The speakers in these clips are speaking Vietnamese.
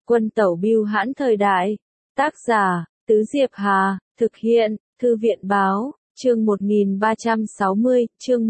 Quân tẩu bưu hãn thời đại. Tác giả, Tứ Diệp Hà, thực hiện, Thư viện báo, chương 1360, chương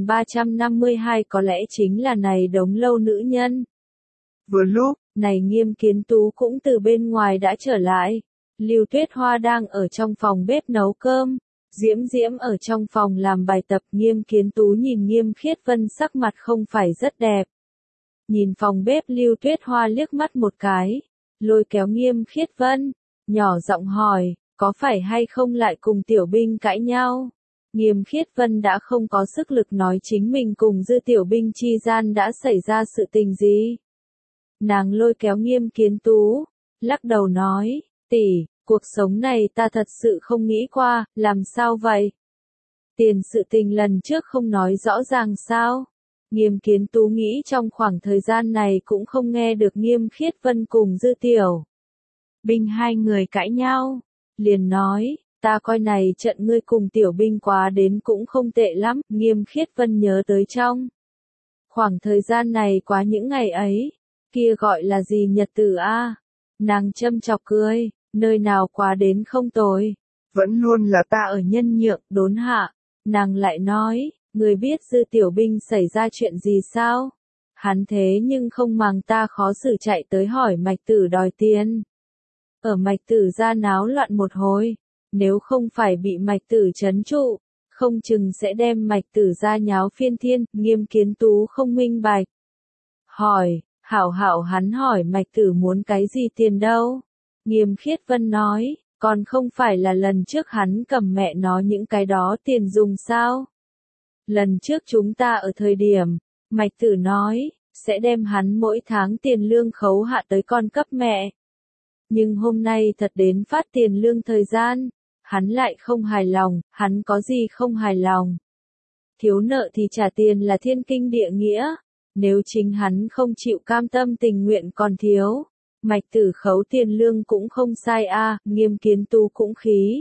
1352 có lẽ chính là này đống lâu nữ nhân. Vừa lúc, này Nghiêm Kiến Tú cũng từ bên ngoài đã trở lại. Lưu Tuyết Hoa đang ở trong phòng bếp nấu cơm. Diễm Diễm ở trong phòng làm bài tập. Nghiêm Kiến Tú nhìn Nghiêm Khiết Vân sắc mặt không phải rất đẹp. Nhìn phòng bếp Lưu Tuyết Hoa liếc mắt một cái, lôi kéo Nghiêm Khiết Vân, nhỏ giọng hỏi, có phải hay không lại cùng Tiểu Binh cãi nhau? Nghiêm Khiết Vân đã không có sức lực nói chính mình cùng Dư Tiểu Binh chi gian đã xảy ra sự tình gì. Nàng lôi kéo Nghiêm Kiến Tú, lắc đầu nói, tỷ, cuộc sống này ta thật sự không nghĩ qua, làm sao vậy? Tiền sự tình lần trước không nói rõ ràng sao? Nghiêm Kiến Tú nghĩ trong khoảng thời gian này cũng không nghe được Nghiêm Khiết Vân cùng Dư Tiểu Binh hai người cãi nhau. Liền nói, ta coi này trận ngươi cùng Tiểu Binh quá đến cũng không tệ lắm. Nghiêm Khiết Vân nhớ tới trong khoảng thời gian này quá những ngày ấy, kia gọi là gì nhật tử a? Nàng châm chọc cười, nơi nào quá đến không tồi. Vẫn luôn là ta ở nhân nhượng, đốn hạ. Nàng lại nói, người biết Dư Tiểu Binh xảy ra chuyện gì sao? Hắn thế nhưng không màng ta khó xử chạy tới hỏi Mạch Tử đòi tiền. Ở Mạch Tử ra náo loạn một hồi, nếu không phải bị Mạch Tử trấn trụ, không chừng sẽ đem Mạch Tử ra nháo phiên thiên. Nghiêm Kiến Tú không minh bạch. Hỏi, hảo hắn hỏi Mạch Tử muốn cái gì tiền đâu? Nghiêm Khiết Vân nói, còn không phải là lần trước hắn cầm mẹ nó những cái đó tiền dùng sao? Lần trước chúng ta ở thời điểm, Mạch Tử nói, sẽ đem hắn mỗi tháng tiền lương khấu hạ tới con cấp mẹ. Nhưng hôm nay thật đến phát tiền lương thời gian, hắn lại không hài lòng. Hắn có gì không hài lòng? Thiếu nợ thì trả tiền là thiên kinh địa nghĩa. Nếu chính hắn không chịu cam tâm tình nguyện còn thiếu, Mạch Tử khấu tiền lương cũng không sai a. Nghiêm Kiến Tú cũng khí.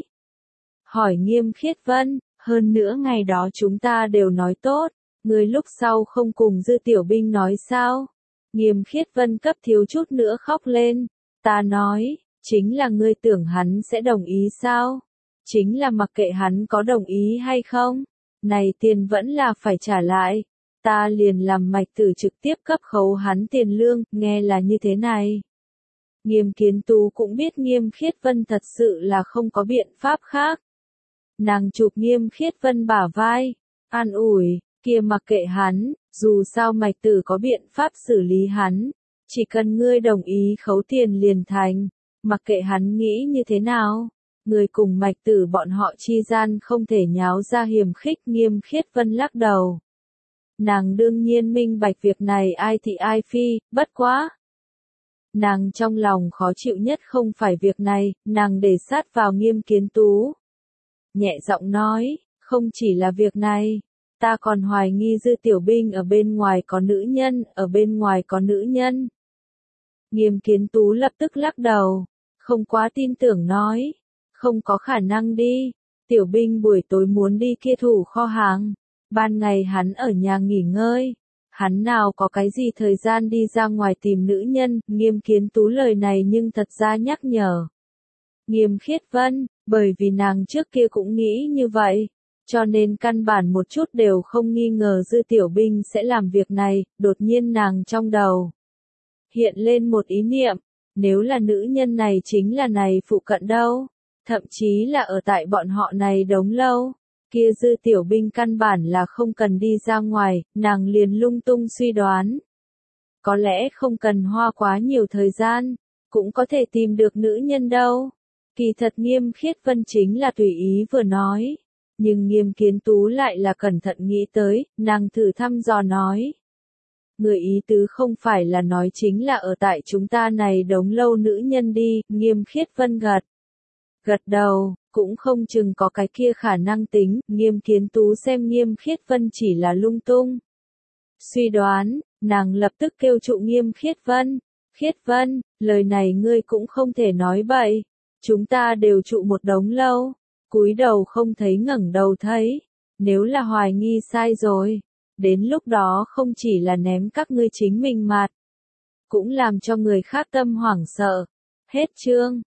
Hỏi Nghiêm Khiết Vân, hơn nữa ngày đó chúng ta đều nói tốt, người lúc sau không cùng Dư Tiểu Binh nói sao? Nghiêm Khiết Vân cấp thiếu chút nữa khóc lên. Ta nói, chính là ngươi tưởng hắn sẽ đồng ý sao? Chính là mặc kệ hắn có đồng ý hay không, này tiền vẫn là phải trả lại. Ta liền làm Mạch Tử trực tiếp cấp khấu hắn tiền lương, nghe là như thế này. Nghiêm Kiến Tú cũng biết Nghiêm Khiết Vân thật sự là không có biện pháp khác. Nàng chụp Nghiêm Khiết Vân bả vai, an ủi, kia mặc kệ hắn, dù sao Mạch Tử có biện pháp xử lý hắn, chỉ cần ngươi đồng ý khấu tiền liền thành, mặc kệ hắn nghĩ như thế nào, người cùng Mạch Tử bọn họ chi gian không thể nháo ra hiềm khích. Nghiêm Khiết Vân lắc đầu. Nàng đương nhiên minh bạch việc này ai thị ai phi, bất quá. Nàng trong lòng khó chịu nhất không phải việc này, nàng để sát vào Nghiêm Kiến Tú. Nhẹ giọng nói, không chỉ là việc này, ta còn hoài nghi Dư Tiểu Binh ở bên ngoài có nữ nhân, ở bên ngoài có nữ nhân. Nghiêm Kiến Tú lập tức lắc đầu, không quá tin tưởng nói, không có khả năng đi, Tiểu Binh buổi tối muốn đi kia thủ kho hàng, ban ngày hắn ở nhà nghỉ ngơi, hắn nào có cái gì thời gian đi ra ngoài tìm nữ nhân. Nghiêm Kiến Tú lời này nhưng thật ra nhắc nhở Nghiêm Khiết Vân, bởi vì nàng trước kia cũng nghĩ như vậy, cho nên căn bản một chút đều không nghi ngờ Dư Tiểu Binh sẽ làm việc này. Đột nhiên nàng trong đầu hiện lên một ý niệm, nếu là nữ nhân này chính là này phụ cận đâu, thậm chí là ở tại bọn họ này đống lâu, kia Dư Tiểu Binh căn bản là không cần đi ra ngoài. Nàng liền lung tung suy đoán, có lẽ không cần hoa quá nhiều thời gian, cũng có thể tìm được nữ nhân đâu. Kỳ thật Nghiêm Khiết Vân chính là tùy ý vừa nói, nhưng Nghiêm Kiến Tú lại là cẩn thận nghĩ tới. Nàng thử thăm dò nói, người ý tứ không phải là nói chính là ở tại chúng ta này đống lâu nữ nhân đi. Nghiêm Khiết Vân gật đầu, cũng không chừng có cái kia khả năng tính. Nghiêm Kiến Tú xem Nghiêm Khiết Vân chỉ là lung tung suy đoán, nàng lập tức kêu trụ Nghiêm Khiết Vân. Khiết Vân, lời này ngươi cũng không thể nói bậy, chúng ta đều trụ một đống lâu, cúi đầu không thấy ngẩng đầu thấy, nếu là hoài nghi sai rồi, đến lúc đó không chỉ là ném các ngươi chính mình mặt, cũng làm cho người khác tâm hoảng sợ. Hết chương.